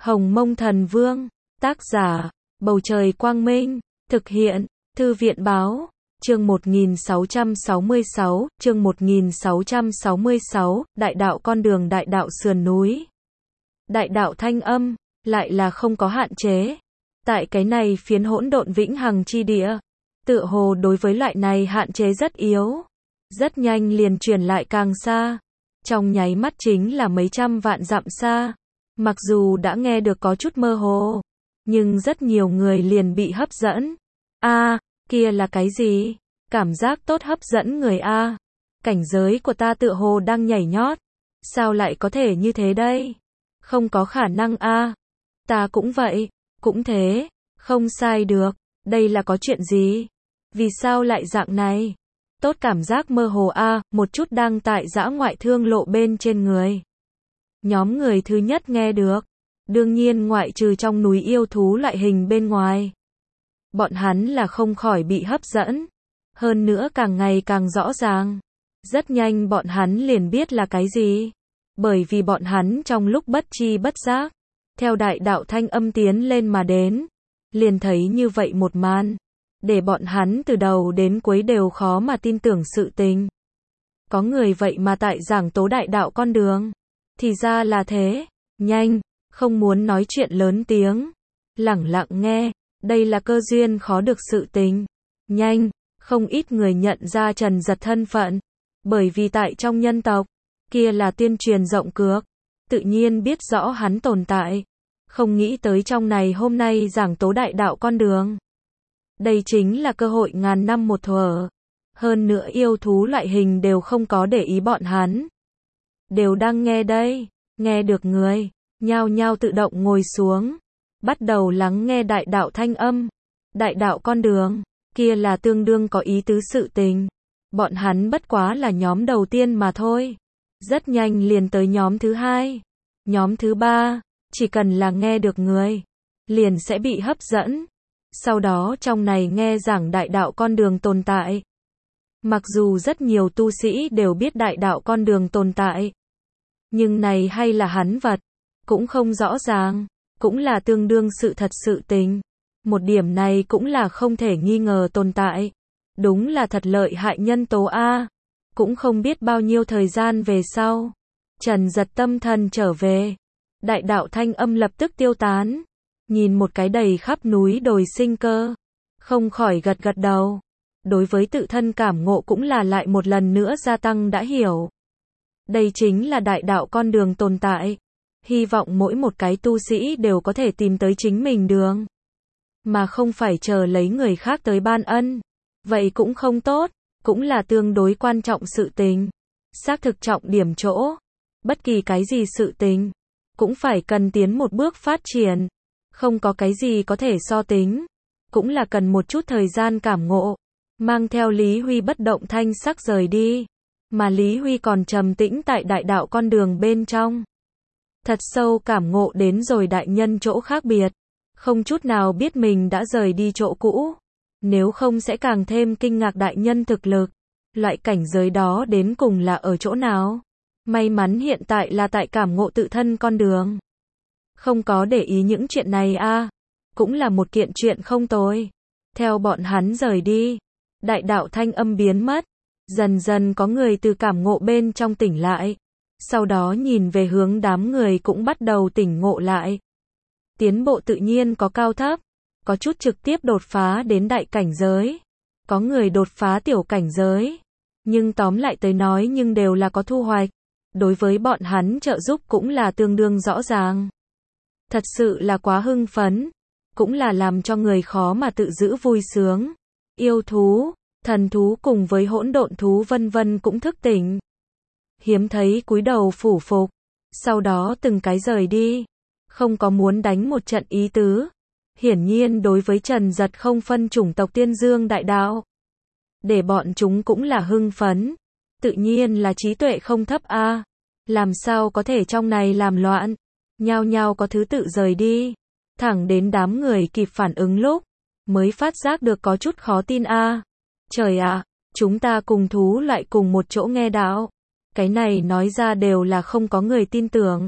Hồng Mông Thần Vương, tác giả, Bầu Trời Quang Minh, thực hiện, Thư viện Báo, chương 1666, chương 1666, Đại đạo con đường đại đạo sườn núi. Đại đạo thanh âm, lại là không có hạn chế. Tại cái này phiến hỗn độn vĩnh hằng chi địa, tựa hồ đối với loại này hạn chế rất yếu. Rất nhanh liền truyền lại càng xa. Trong nháy mắt chính là mấy trăm vạn dặm xa. Mặc dù đã nghe được có chút mơ hồ, nhưng rất nhiều người liền bị hấp dẫn. Kia là cái gì? Cảm giác tốt hấp dẫn người a. Cảnh giới của ta tựa hồ đang nhảy nhót. Sao lại có thể như thế đây? Không có khả năng a. Ta cũng vậy, cũng thế, không sai được. Đây là có chuyện gì? Vì sao lại dạng này? Tốt cảm giác mơ hồ a, một chút đang tại dã ngoại thương lộ bên trên người. Nhóm người thứ nhất nghe được, đương nhiên ngoại trừ trong núi yêu thú loại hình bên ngoài. Bọn hắn là không khỏi bị hấp dẫn, hơn nữa càng ngày càng rõ ràng. Rất nhanh bọn hắn liền biết là cái gì, bởi vì bọn hắn trong lúc bất tri bất giác, theo đại đạo thanh âm tiến lên mà đến, liền thấy như vậy một màn, để bọn hắn từ đầu đến cuối đều khó mà tin tưởng sự tình. Có người vậy mà tại giảng tố đại đạo con đường. Thì ra là thế, nhanh, không muốn nói chuyện lớn tiếng, lẳng lặng nghe, đây là cơ duyên khó được sự tình. Nhanh, không ít người nhận ra Trần Giật thân phận, bởi vì tại trong nhân tộc, kia là tuyên truyền rộng cược, tự nhiên biết rõ hắn tồn tại. Không nghĩ tới trong này hôm nay giảng tố đại đạo con đường. Đây chính là cơ hội ngàn năm một thuở. Hơn nữa yêu thú loại hình đều không có để ý bọn hắn. Đều đang nghe đây, nghe được người, nhao nhao tự động ngồi xuống, bắt đầu lắng nghe đại đạo thanh âm. Đại đạo con đường, kia là tương đương có ý tứ sự tình. Bọn hắn bất quá là nhóm đầu tiên mà thôi. Rất nhanh liền tới nhóm thứ hai, nhóm thứ ba, chỉ cần là nghe được người, liền sẽ bị hấp dẫn. Sau đó trong này nghe giảng đại đạo con đường tồn tại. Mặc dù rất nhiều tu sĩ đều biết đại đạo con đường tồn tại, nhưng này hay là hắn vật, cũng không rõ ràng, cũng là tương đương sự thật sự tình. Một điểm này cũng là không thể nghi ngờ tồn tại. Đúng là thật lợi hại nhân tố a. Cũng không biết bao nhiêu thời gian về sau, Trần Giật tâm thần trở về, đại đạo thanh âm lập tức tiêu tán. Nhìn một cái đầy khắp núi đồi sinh cơ, không khỏi gật gật đầu. Đối với tự thân cảm ngộ cũng là lại một lần nữa gia tăng đã hiểu. Đây chính là đại đạo con đường tồn tại. Hy vọng mỗi một cái tu sĩ đều có thể tìm tới chính mình đường, mà không phải chờ lấy người khác tới ban ân. Vậy cũng không tốt, cũng là tương đối quan trọng sự tình. Xác thực trọng điểm chỗ. Bất kỳ cái gì sự tình, cũng phải cần tiến một bước phát triển. Không có cái gì có thể so tính. Cũng là cần một chút thời gian cảm ngộ. Mang theo Lý Huy bất động thanh sắc rời đi. Mà Lý Huy còn trầm tĩnh tại đại đạo con đường bên trong. Thật sâu cảm ngộ đến rồi đại nhân chỗ khác biệt. Không chút nào biết mình đã rời đi chỗ cũ. Nếu không sẽ càng thêm kinh ngạc đại nhân thực lực. Loại cảnh giới đó đến cùng là ở chỗ nào? May mắn hiện tại là tại cảm ngộ tự thân con đường. Không có để ý những chuyện này a, cũng là một kiện chuyện không tồi. Theo bọn hắn rời đi, đại đạo thanh âm biến mất. Dần dần có người từ cảm ngộ bên trong tỉnh lại. Sau đó nhìn về hướng đám người cũng bắt đầu tỉnh ngộ lại. Tiến bộ tự nhiên có cao thấp. Có chút trực tiếp đột phá đến đại cảnh giới. Có người đột phá tiểu cảnh giới. Nhưng tóm lại tới nói nhưng đều là có thu hoạch. Đối với bọn hắn trợ giúp cũng là tương đương rõ ràng. Thật sự là quá hưng phấn. Cũng là làm cho người khó mà tự giữ vui sướng. Yêu thú, thần thú cùng với hỗn độn thú vân vân cũng thức tỉnh. Hiếm thấy cúi đầu phủ phục. Sau đó từng cái rời đi. Không có muốn đánh một trận ý tứ. Hiển nhiên đối với Trần Giật không phân chủng tộc Tiên Dương đại đạo. Để bọn chúng cũng là hưng phấn. Tự nhiên là trí tuệ không thấp a. Làm sao có thể trong này làm loạn. Nhao nhao có thứ tự rời đi. Thẳng đến đám người kịp phản ứng lúc, mới phát giác được có chút khó tin a. Trời ạ, chúng ta cùng thú loại cùng một chỗ nghe đạo. Cái này nói ra đều là không có người tin tưởng.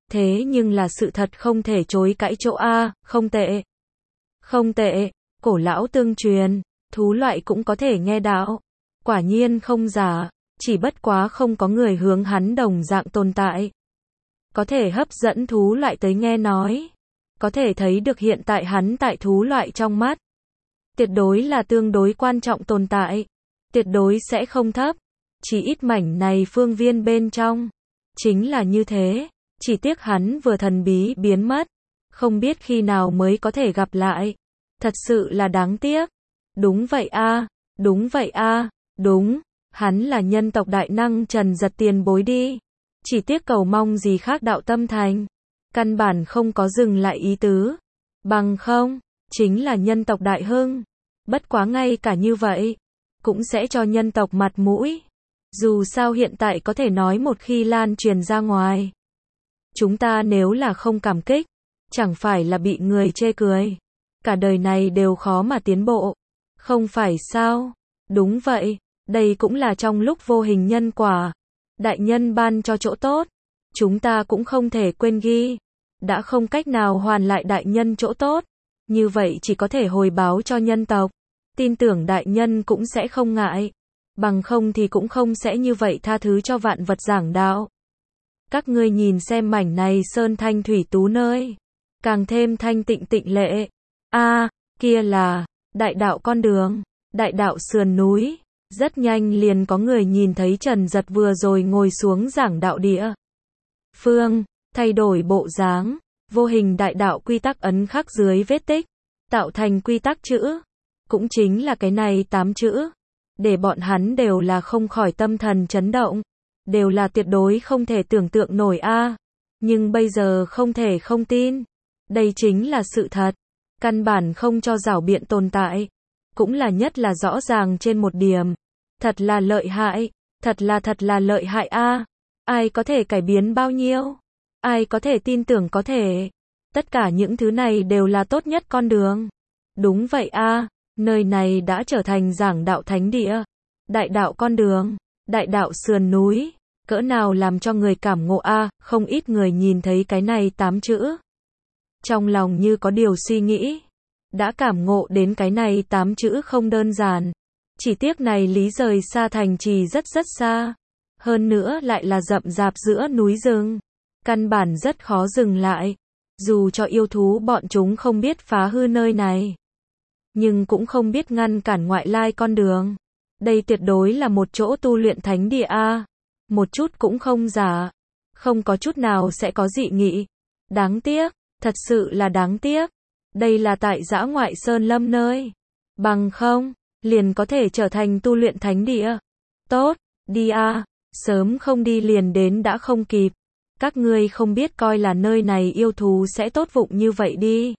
Thế nhưng là sự thật không thể chối cãi chỗ A, không tệ. Không tệ, cổ lão tương truyền, thú loại cũng có thể nghe đạo. Quả nhiên không giả, chỉ bất quá không có người hướng hắn đồng dạng tồn tại. Có thể hấp dẫn thú loại tới nghe nói. Có thể thấy được hiện tại hắn tại thú loại trong mắt. Tuyệt đối là tương đối quan trọng tồn tại. Tuyệt đối sẽ không thấp. Chỉ ít mảnh này phương viên bên trong. Chính là như thế. Chỉ tiếc hắn vừa thần bí biến mất. Không biết khi nào mới có thể gặp lại. Thật sự là đáng tiếc. Đúng vậy a, đúng vậy a, đúng. Hắn là nhân tộc đại năng Trần Giật tiền bối đi. Chỉ tiếc cầu mong gì khác đạo tâm thành. Căn bản không có dừng lại ý tứ. Bằng không, chính là nhân tộc đại hưng. Bất quá ngay cả như vậy, cũng sẽ cho nhân tộc mặt mũi. Dù sao hiện tại có thể nói một khi lan truyền ra ngoài. Chúng ta nếu là không cảm kích, chẳng phải là bị người chê cười. Cả đời này đều khó mà tiến bộ. Không phải sao? Đúng vậy, đây cũng là trong lúc vô hình nhân quả. Đại nhân ban cho chỗ tốt. Chúng ta cũng không thể quên ghi. Đã không cách nào hoàn lại đại nhân chỗ tốt. Như vậy chỉ có thể hồi báo cho nhân tộc. Tin tưởng đại nhân cũng sẽ không ngại. Bằng không thì cũng không sẽ như vậy tha thứ cho vạn vật giảng đạo. Các ngươi nhìn xem mảnh này sơn thanh thủy tú nơi. Càng thêm thanh tịnh tịnh lệ. A, kia là đại đạo con đường, đại đạo sườn núi. Rất nhanh liền có người nhìn thấy Trần Giật vừa rồi ngồi xuống giảng đạo địa phương, thay đổi bộ dáng, vô hình đại đạo quy tắc ấn khắc dưới vết tích, tạo thành quy tắc chữ. Cũng chính là cái này 8 chữ. Để bọn hắn đều là không khỏi tâm thần chấn động. Đều là tuyệt đối không thể tưởng tượng nổi a. Nhưng bây giờ không thể không tin. Đây chính là sự thật. Căn bản không cho giảo biện tồn tại. Cũng là nhất là rõ ràng trên một điểm. Thật là lợi hại. Thật là lợi hại a. Ai có thể cải biến bao nhiêu? Ai có thể tin tưởng có thể? Tất cả những thứ này đều là tốt nhất con đường. Đúng vậy a. Nơi này đã trở thành giảng đạo thánh địa. Đại đạo con đường. Đại đạo sườn núi. Cỡ nào làm cho người cảm ngộ a. Không ít người nhìn thấy cái này 8 chữ. Trong lòng như có điều suy nghĩ. Đã cảm ngộ đến cái này 8 chữ không đơn giản. Chỉ tiếc này lý rời xa thành trì rất xa. Hơn nữa lại là rậm rạp giữa núi rừng. Căn bản rất khó dừng lại. Dù cho yêu thú bọn chúng không biết phá hư nơi này. Nhưng cũng không biết ngăn cản ngoại lai con đường. Đây tuyệt đối là một chỗ tu luyện thánh địa a. Một chút cũng không giả. Không có chút nào sẽ có dị nghị. Đáng tiếc. Thật sự là đáng tiếc. Đây là tại dã ngoại sơn lâm nơi. Bằng không, liền có thể trở thành tu luyện thánh địa. Tốt, đi a. Sớm không đi liền đến đã không kịp. Các ngươi không biết coi là nơi này yêu thú sẽ tốt vụng như vậy đi.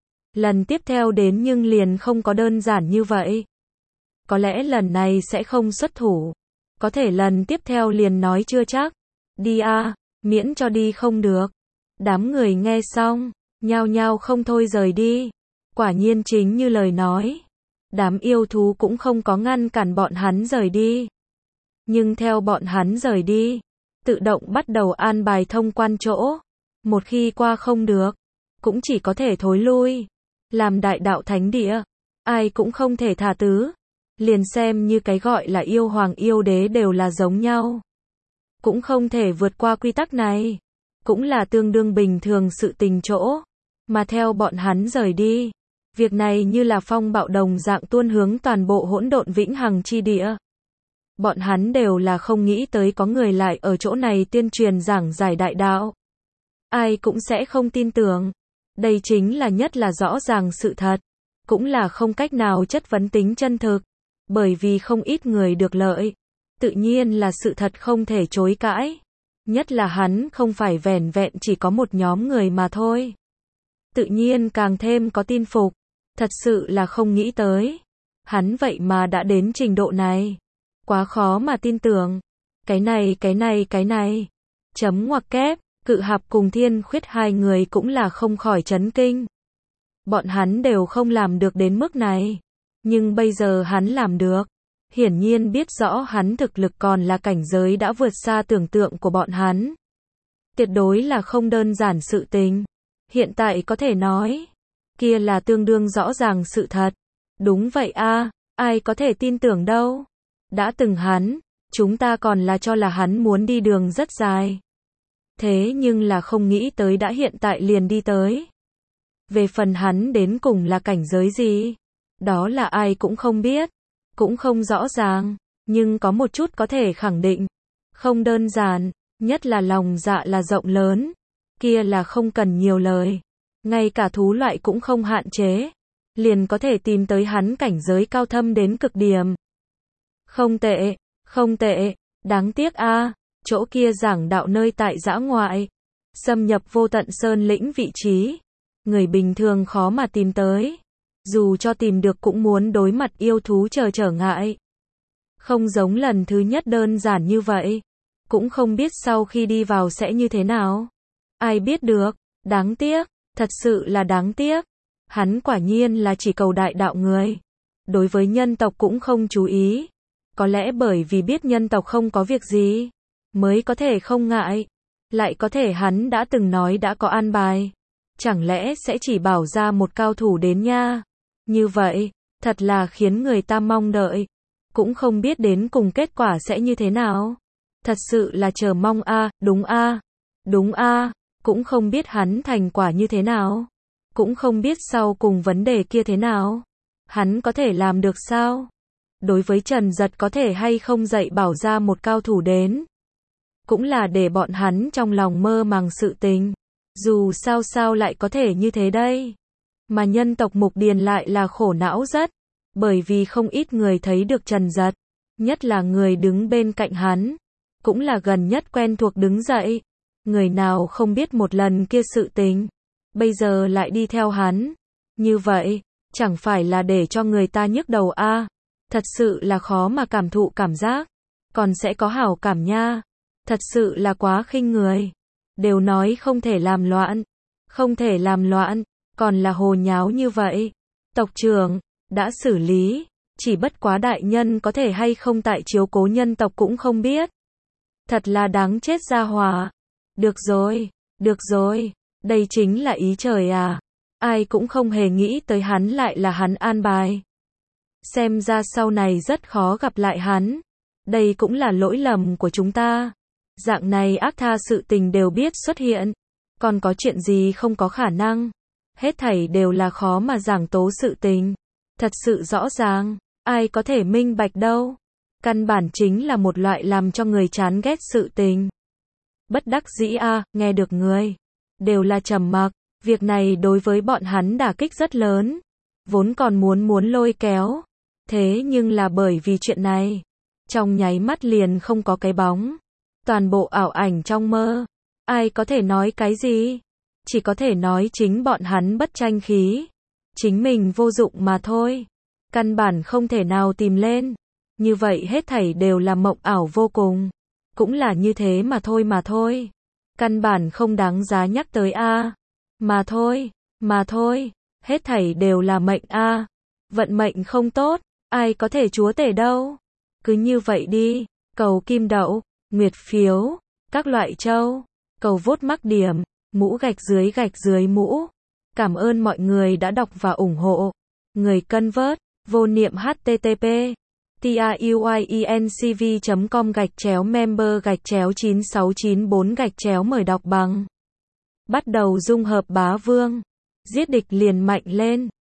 Lần tiếp theo đến nhưng liền không có đơn giản như vậy. Có lẽ lần này sẽ không xuất thủ. Có thể lần tiếp theo liền nói chưa chắc. Đi a, miễn cho đi không được. Đám người nghe xong, nhao nhao không thôi rời đi. Quả nhiên chính như lời nói. Đám yêu thú cũng không có ngăn cản bọn hắn rời đi. Nhưng theo bọn hắn rời đi, tự động bắt đầu an bài thông quan chỗ. Một khi qua không được, cũng chỉ có thể thối lui. Làm đại đạo thánh địa, ai cũng không thể tha thứ. Liền xem như cái gọi là yêu hoàng yêu đế đều là giống nhau. Cũng không thể vượt qua quy tắc này. Cũng là tương đương bình thường sự tình chỗ. Mà theo bọn hắn rời đi, việc này như là phong bạo đồng dạng tuôn hướng toàn bộ hỗn độn vĩnh hằng chi địa. Bọn hắn đều là không nghĩ tới có người lại ở chỗ này tuyên truyền giảng giải đại đạo. Ai cũng sẽ không tin tưởng. Đây chính là nhất là rõ ràng sự thật. Cũng là không cách nào chất vấn tính chân thực. Bởi vì không ít người được lợi. Tự nhiên là sự thật không thể chối cãi. Nhất là hắn không phải vẻn vẹn chỉ có một nhóm người mà thôi. Tự nhiên càng thêm có tin phục. Thật sự là không nghĩ tới. Hắn vậy mà đã đến trình độ này. Quá khó mà tin tưởng. Cái này. Chấm ngoặc kép, Cự Hạp cùng Thiên Khuyết hai người cũng là không khỏi chấn kinh. Bọn hắn đều không làm được đến mức này. Nhưng bây giờ hắn làm được. Hiển nhiên biết rõ hắn thực lực còn là cảnh giới đã vượt xa tưởng tượng của bọn hắn. Tuyệt đối là không đơn giản sự tình. Hiện tại có thể nói, kia là tương đương rõ ràng sự thật. Đúng vậy a, ai có thể tin tưởng đâu. Đã từng hắn, chúng ta còn là cho là hắn muốn đi đường rất dài. Thế nhưng là không nghĩ tới đã hiện tại liền đi tới. Về phần hắn đến cùng là cảnh giới gì? Đó là ai cũng không biết, cũng không rõ ràng, nhưng có một chút có thể khẳng định. Không đơn giản, nhất là lòng dạ là rộng lớn, kia là không cần nhiều lời. Ngay cả thú loại cũng không hạn chế, liền có thể tìm tới hắn cảnh giới cao thâm đến cực điểm. Không tệ, không tệ, đáng tiếc a, chỗ kia giảng đạo nơi tại dã ngoại, xâm nhập vô tận sơn lĩnh vị trí, người bình thường khó mà tìm tới. Dù cho tìm được cũng muốn đối mặt yêu thú trở ngại. Không giống lần thứ nhất đơn giản như vậy. Cũng không biết sau khi đi vào sẽ như thế nào. Ai biết được, đáng tiếc, thật sự là đáng tiếc. Hắn quả nhiên là chỉ cầu đại đạo người. Đối với nhân tộc cũng không chú ý. Có lẽ bởi vì biết nhân tộc không có việc gì, mới có thể không ngại. Lại có thể hắn đã từng nói đã có an bài. Chẳng lẽ sẽ chỉ bảo ra một cao thủ đến nha? Như vậy, thật là khiến người ta mong đợi. Cũng không biết đến cùng kết quả sẽ như thế nào. Thật sự là chờ mong a, đúng a. Đúng a, cũng không biết hắn thành quả như thế nào. Cũng không biết sau cùng vấn đề kia thế nào. Hắn có thể làm được sao? Đối với Trần Giật có thể hay không dạy bảo ra một cao thủ đến. Cũng là để bọn hắn trong lòng mơ màng sự tình. Dù sao lại có thể như thế đây. Mà nhân tộc Mục Điền lại là khổ não rất. Bởi vì không ít người thấy được Trần Giật. Nhất là người đứng bên cạnh hắn. Cũng là gần nhất quen thuộc đứng dậy. Người nào không biết một lần kia sự tình. Bây giờ lại đi theo hắn. Như vậy, chẳng phải là để cho người ta nhức đầu a. Thật sự là khó mà cảm thụ cảm giác. Còn sẽ có hảo cảm nha. Thật sự là quá khinh người. Đều nói không thể làm loạn. Không thể làm loạn. Còn là hồ nháo như vậy. Tộc trưởng đã xử lý. Chỉ bất quá đại nhân có thể hay không tại chiếu cố nhân tộc cũng không biết. Thật là đáng chết gia hỏa. Được rồi. Đây chính là ý trời à. Ai cũng không hề nghĩ tới hắn lại là hắn an bài. Xem ra sau này rất khó gặp lại hắn. Đây cũng là lỗi lầm của chúng ta. Dạng này ác tha sự tình đều biết xuất hiện. Còn có chuyện gì không có khả năng. Hết thảy đều là khó mà giảng tố sự tình. Thật sự rõ ràng. Ai có thể minh bạch đâu. Căn bản chính là một loại làm cho người chán ghét sự tình. Bất đắc dĩ a, nghe được người. Đều là trầm mặc. Việc này đối với bọn hắn đả kích rất lớn. Vốn còn muốn lôi kéo. Thế nhưng là bởi vì chuyện này. Trong nháy mắt liền không có cái bóng. Toàn bộ ảo ảnh trong mơ. Ai có thể nói cái gì? Chỉ có thể nói chính bọn hắn bất tranh khí. Chính mình vô dụng mà thôi. Căn bản không thể nào tìm lên. Như vậy hết thảy đều là mộng ảo vô cùng. Cũng là như thế mà thôi. Căn bản không đáng giá nhắc tới a. Mà thôi. Hết thảy đều là mệnh a. Vận mệnh không tốt. Ai có thể chúa tể đâu. Cứ như vậy đi. Cầu kim đậu, nguyệt phiếu, các loại châu. Cầu vote mắc điểm, mũ gạch dưới mũ. Cảm ơn mọi người đã đọc và ủng hộ. Người cân vớt, vô niệm http tiuyecnv.com/member/9694- mời đọc bằng. Bắt đầu dung hợp bá vương. Giết địch liền mạnh lên.